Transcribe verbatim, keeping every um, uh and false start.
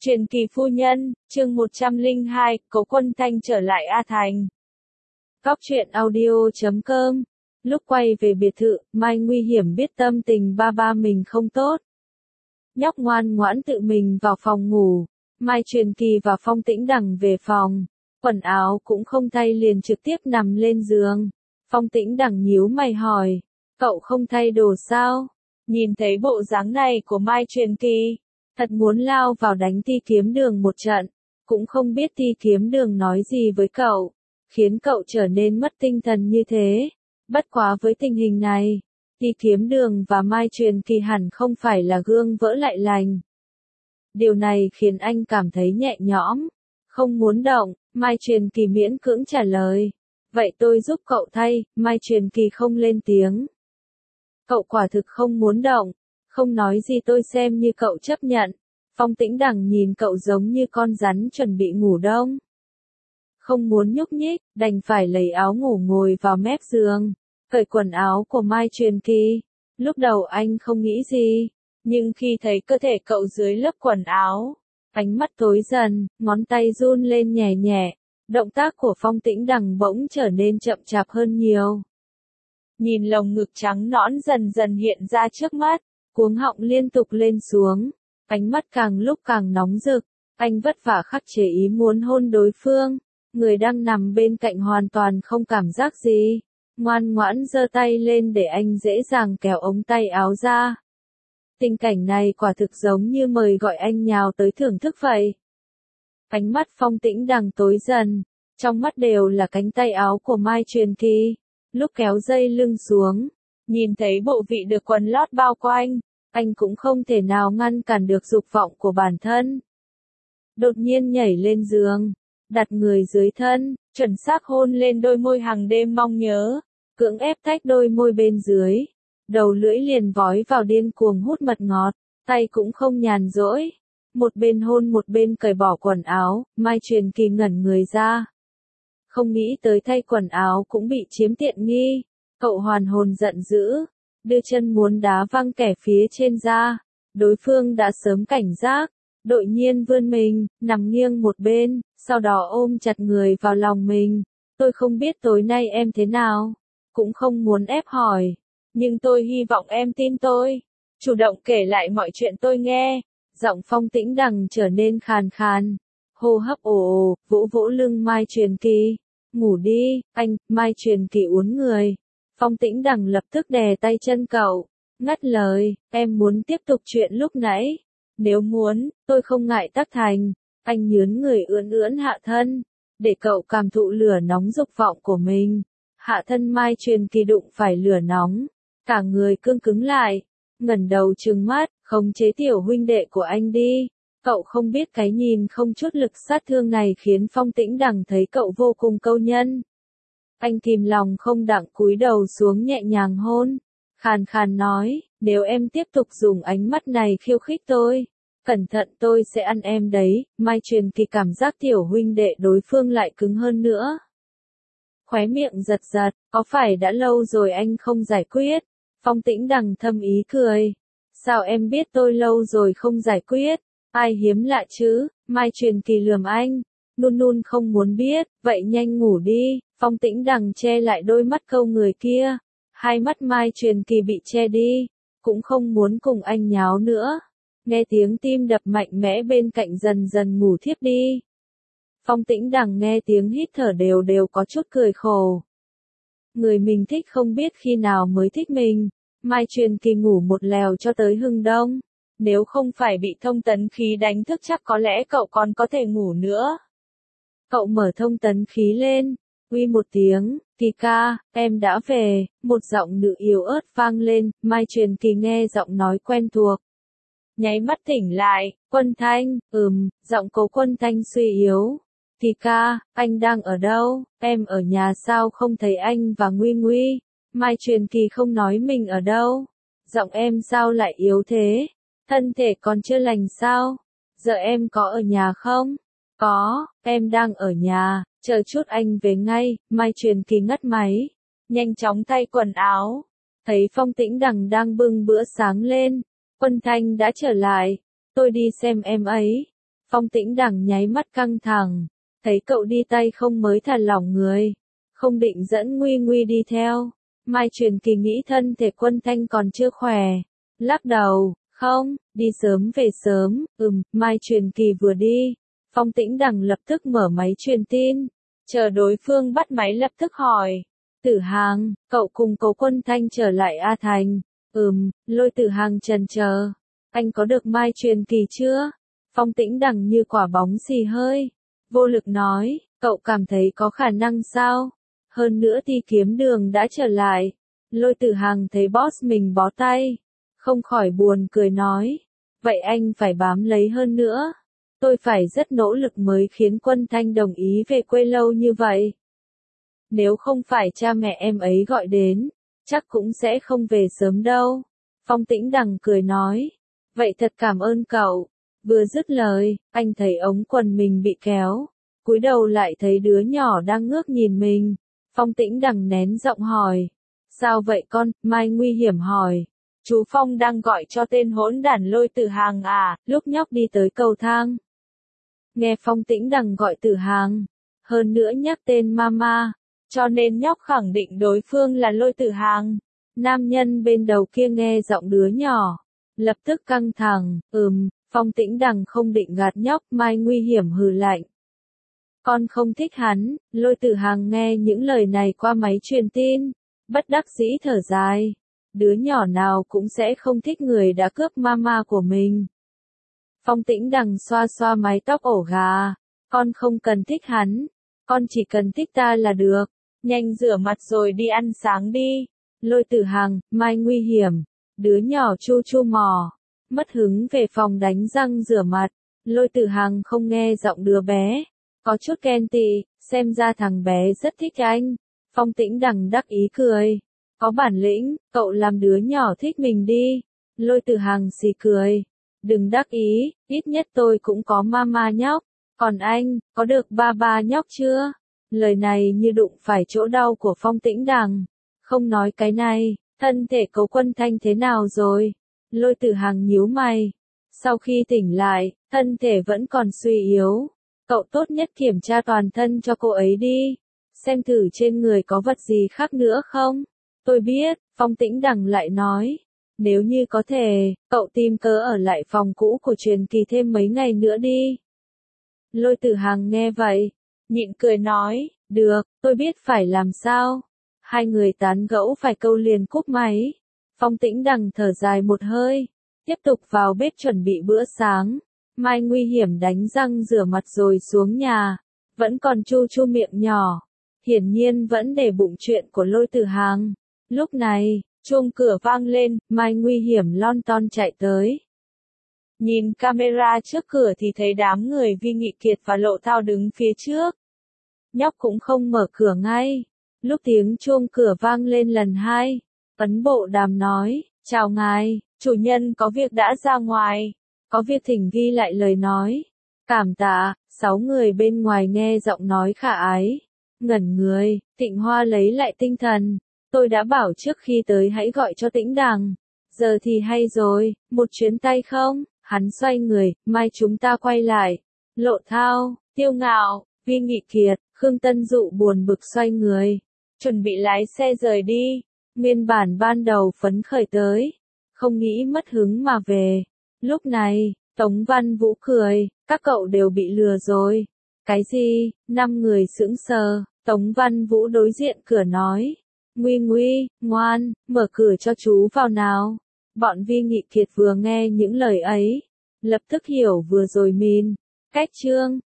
Truyền kỳ phu nhân, chương một trăm lẻ hai, Cố Quân Thanh trở lại A Thành. Góc truyện audio chấm com. Lúc quay về biệt thự, Mai nguy hiểm biết tâm tình ba ba mình không tốt. Nhóc ngoan ngoãn tự mình vào phòng ngủ. Mai Truyền Kỳ và Phong Tĩnh Đằng về phòng. Quần áo cũng không thay liền trực tiếp nằm lên giường. Phong Tĩnh Đằng nhíu mày hỏi. Cậu không thay đồ sao? Nhìn thấy bộ dáng này của Mai Truyền Kỳ, thật muốn lao vào đánh Ti Kiếm Đường một trận. Cũng không biết Ti Kiếm Đường nói gì với cậu, khiến cậu trở nên mất tinh thần như thế. Bất quá với tình hình này, Ti Kiếm Đường và Mai Truyền Kỳ hẳn không phải là gương vỡ lại lành. Điều này khiến anh cảm thấy nhẹ nhõm. Không muốn động, Mai Truyền Kỳ miễn cưỡng trả lời. Vậy tôi giúp cậu thay. Mai Truyền Kỳ không lên tiếng. Cậu quả thực không muốn động, không nói gì tôi xem như cậu chấp nhận. Phong Tĩnh Đằng nhìn cậu giống như con rắn chuẩn bị ngủ đông. Không muốn nhúc nhích, đành phải lấy áo ngủ ngồi vào mép giường, cởi quần áo của Mai Truyền Kỳ. Lúc đầu anh không nghĩ gì, nhưng khi thấy cơ thể cậu dưới lớp quần áo, ánh mắt tối dần, ngón tay run lên nhẹ nhẹ, động tác của Phong Tĩnh Đằng bỗng trở nên chậm chạp hơn nhiều. Nhìn lồng ngực trắng nõn dần dần hiện ra trước mắt, cuống họng liên tục lên xuống, ánh mắt càng lúc càng nóng rực, anh vất vả khắc chế ý muốn hôn đối phương, người đang nằm bên cạnh hoàn toàn không cảm giác gì, ngoan ngoãn giơ tay lên để anh dễ dàng kéo ống tay áo ra. Tình cảnh này quả thực giống như mời gọi anh nhào tới thưởng thức vậy. Ánh mắt Phong Tĩnh Đằng tối dần, trong mắt đều là cánh tay áo của Mai Truyền Kỳ. Lúc kéo dây lưng xuống, nhìn thấy bộ vị được quần lót bao quanh, anh cũng không thể nào ngăn cản được dục vọng của bản thân. Đột nhiên nhảy lên giường, đặt người dưới thân, chuẩn xác hôn lên đôi môi hàng đêm mong nhớ, cưỡng ép tách đôi môi bên dưới, đầu lưỡi liền vói vào điên cuồng hút mật ngọt, tay cũng không nhàn rỗi, một bên hôn một bên cởi bỏ quần áo. Mai Truyền Kỳ ngẩn người ra. Không nghĩ tới thay quần áo cũng bị chiếm tiện nghi, cậu hoàn hồn giận dữ, đưa chân muốn đá văng kẻ phía trên ra, đối phương đã sớm cảnh giác, đột nhiên vươn mình, nằm nghiêng một bên, sau đó ôm chặt người vào lòng mình. Tôi không biết tối nay em thế nào, cũng không muốn ép hỏi, nhưng tôi hy vọng em tin tôi, chủ động kể lại mọi chuyện tôi nghe. Giọng Phong Tĩnh Đằng trở nên khàn khàn, hô hấp ồ ồ, vỗ vỗ lưng Mai Truyền Kỳ. Ngủ đi, anh. Mai Truyền Kỳ uốn người. Phong Tĩnh Đằng lập tức đè tay chân cậu, ngắt lời, em muốn tiếp tục chuyện lúc nãy. Nếu muốn, tôi không ngại tác thành. Anh nhướn người ưỡn ưỡn hạ thân, để cậu cảm thụ lửa nóng dục vọng của mình. Hạ thân Mai Truyền Kỳ đụng phải lửa nóng, cả người cương cứng lại, ngẩng đầu trừng mắt, khống chế tiểu huynh đệ của anh đi. Cậu không biết cái nhìn không chút lực sát thương này khiến Phong Tĩnh Đằng thấy cậu vô cùng câu nhân. Anh kìm lòng không đặng cúi đầu xuống nhẹ nhàng hôn, khàn khàn nói, nếu em tiếp tục dùng ánh mắt này khiêu khích tôi, cẩn thận tôi sẽ ăn em đấy. Mai Truyền Kỳ cảm giác tiểu huynh đệ đối phương lại cứng hơn nữa. Khóe miệng giật giật, có phải đã lâu rồi anh không giải quyết? Phong Tĩnh Đằng thâm ý cười. Sao em biết tôi lâu rồi không giải quyết? Ai hiếm lạ chứ? Mai Truyền Kỳ lườm anh. Nun nun không muốn biết, vậy nhanh ngủ đi. Phong Tĩnh Đằng che lại đôi mắt câu người kia. Hai mắt Mai Truyền Kỳ bị che đi, cũng không muốn cùng anh nháo nữa. Nghe tiếng tim đập mạnh mẽ bên cạnh dần dần ngủ thiếp đi. Phong Tĩnh Đằng nghe tiếng hít thở đều đều có chút cười khổ. Người mình thích không biết khi nào mới thích mình. Mai Truyền Kỳ ngủ một lèo cho tới hừng đông. Nếu không phải bị thông tấn khí đánh thức chắc có lẽ cậu còn có thể ngủ nữa. Cậu mở thông tấn khí lên, uy một tiếng, Kỳ ca, em đã về. Một giọng nữ yếu ớt vang lên. Mai Truyền Kỳ nghe giọng nói quen thuộc, nháy mắt tỉnh lại. Quân Thanh. Ừm. Giọng Cố Quân Thanh suy yếu. Kỳ ca, anh đang ở đâu? Em ở nhà sao không thấy anh và Nguy Nguy? Mai Truyền Kỳ không nói mình ở đâu. Giọng em sao lại yếu thế? Thân thể còn chưa lành sao? Giờ em có ở nhà không? Có, em đang ở nhà, chờ chút anh về ngay. Mai Truyền Kỳ ngắt máy, nhanh chóng thay quần áo. Thấy Phong Tĩnh Đằng đang bưng bữa sáng lên. Quân Thanh đã trở lại. Tôi đi xem em ấy. Phong Tĩnh Đằng nháy mắt căng thẳng, thấy cậu đi tay không mới thả lỏng người, không định dẫn Nguy Nguy đi theo. Mai Truyền Kỳ nghĩ thân thể Quân Thanh còn chưa khỏe, lắc đầu, không, đi sớm về sớm, ừm, Mai Truyền Kỳ vừa đi, Phong Tĩnh Đằng lập tức mở máy truyền tin, chờ đối phương bắt máy lập tức hỏi, Tử Hàng, cậu cùng Cố Quân Thanh trở lại A Thành, ừm, Lôi Tử Hàng chần chờ, anh có được Mai Truyền Kỳ chưa? Phong Tĩnh Đằng như quả bóng xì hơi, vô lực nói, cậu cảm thấy có khả năng sao? Hơn nữa Ti Kiếm Đường đã trở lại. Lôi Tử Hàng thấy boss mình bó tay, không khỏi buồn cười nói, vậy anh phải bám lấy hơn nữa. Tôi phải rất nỗ lực mới khiến Quân Thanh đồng ý về quê lâu như vậy. Nếu không phải cha mẹ em ấy gọi đến, chắc cũng sẽ không về sớm đâu. Phong Tĩnh Đằng cười nói, vậy thật cảm ơn cậu. Vừa dứt lời, anh thấy ống quần mình bị kéo, cúi đầu lại thấy đứa nhỏ đang ngước nhìn mình. Phong Tĩnh Đằng nén giọng hỏi, sao vậy con? Mai nguy hiểm hỏi, chú Phong đang gọi cho tên hỗn đản Lôi Tử Hàng à? Lúc nhóc đi tới cầu thang, nghe Phong Tĩnh Đằng gọi Tử Hàng, hơn nữa nhắc tên mama, cho nên nhóc khẳng định đối phương là Lôi Tử Hàng. Nam nhân bên đầu kia nghe giọng đứa nhỏ, lập tức căng thẳng, ừm, Phong Tĩnh Đằng không định gạt nhóc. Mai nguy hiểm hừ lạnh, con không thích hắn. Lôi Tử Hàng nghe những lời này qua máy truyền tin, bất đắc dĩ thở dài, đứa nhỏ nào cũng sẽ không thích người đã cướp mama của mình. Phong Tĩnh Đằng xoa xoa mái tóc ổ gà, con không cần thích hắn, con chỉ cần thích ta là được, nhanh rửa mặt rồi đi ăn sáng đi. Lôi Tử Hàng, Mai nguy hiểm, đứa nhỏ chu chu mò, mất hứng về phòng đánh răng rửa mặt. Lôi Tử Hàng không nghe giọng đứa bé, có chút ghen tị, xem ra thằng bé rất thích anh. Phong Tĩnh Đằng đắc ý cười, có bản lĩnh, cậu làm đứa nhỏ thích mình đi. Lôi Tử Hàng xì cười, đừng đắc ý, ít nhất tôi cũng có mama nhóc, còn anh, có được ba ba nhóc chưa? Lời này như đụng phải chỗ đau của Phong Tĩnh Đằng, không nói cái này, thân thể Cố Quân Thanh thế nào rồi? Lôi Tử Hàng nhíu mày, sau khi tỉnh lại, thân thể vẫn còn suy yếu. Cậu tốt nhất kiểm tra toàn thân cho cô ấy đi, xem thử trên người có vật gì khác nữa không. Tôi biết, Phong Tĩnh Đằng lại nói, nếu như có thể, cậu tìm cớ ở lại phòng cũ của Truyền Kỳ thêm mấy ngày nữa đi. Lôi Tử Hàng nghe vậy, nhịn cười nói, được, tôi biết phải làm sao. Hai người tán gẫu vài câu liền cúp máy. Phong Tĩnh Đằng thở dài một hơi, tiếp tục vào bếp chuẩn bị bữa sáng. Mai nguy hiểm đánh răng rửa mặt rồi xuống nhà, vẫn còn chu chu miệng nhỏ, hiển nhiên vẫn để bụng chuyện của Lôi Tử Hàng. Lúc này, chuông cửa vang lên, Mai nguy hiểm lon ton chạy tới. Nhìn camera trước cửa thì thấy đám người Vi Nghị Kiệt và Lộ Thao đứng phía trước. Nhóc cũng không mở cửa ngay. Lúc tiếng chuông cửa vang lên lần hai, Ấn Bộ Đàm nói, chào ngài, chủ nhân có việc đã ra ngoài. Có việc thỉnh ghi lại lời nói. Cảm tạ. Sáu người bên ngoài nghe giọng nói khả ái, ngẩn người. Tịnh Hoa lấy lại tinh thần, tôi đã bảo trước khi tới hãy gọi cho Tĩnh Đằng, giờ thì hay rồi, một chuyến tay không? Hắn xoay người, mai chúng ta quay lại. Lộ Thao, Tiêu Ngạo, Vi Nghị Kiệt, Khương Tân Dụ buồn bực xoay người, chuẩn bị lái xe rời đi. Nguyên bản ban đầu phấn khởi tới, không nghĩ mất hứng mà về. Lúc này, Tống Văn Vũ cười, các cậu đều bị lừa rồi. Cái gì? Năm người sững sờ. Tống Văn Vũ đối diện cửa nói, Nguy Nguy, ngoan, mở cửa cho chú vào nào. Bọn Vi Nghị Kiệt vừa nghe những lời ấy, lập tức hiểu vừa rồi mìn, cách trương,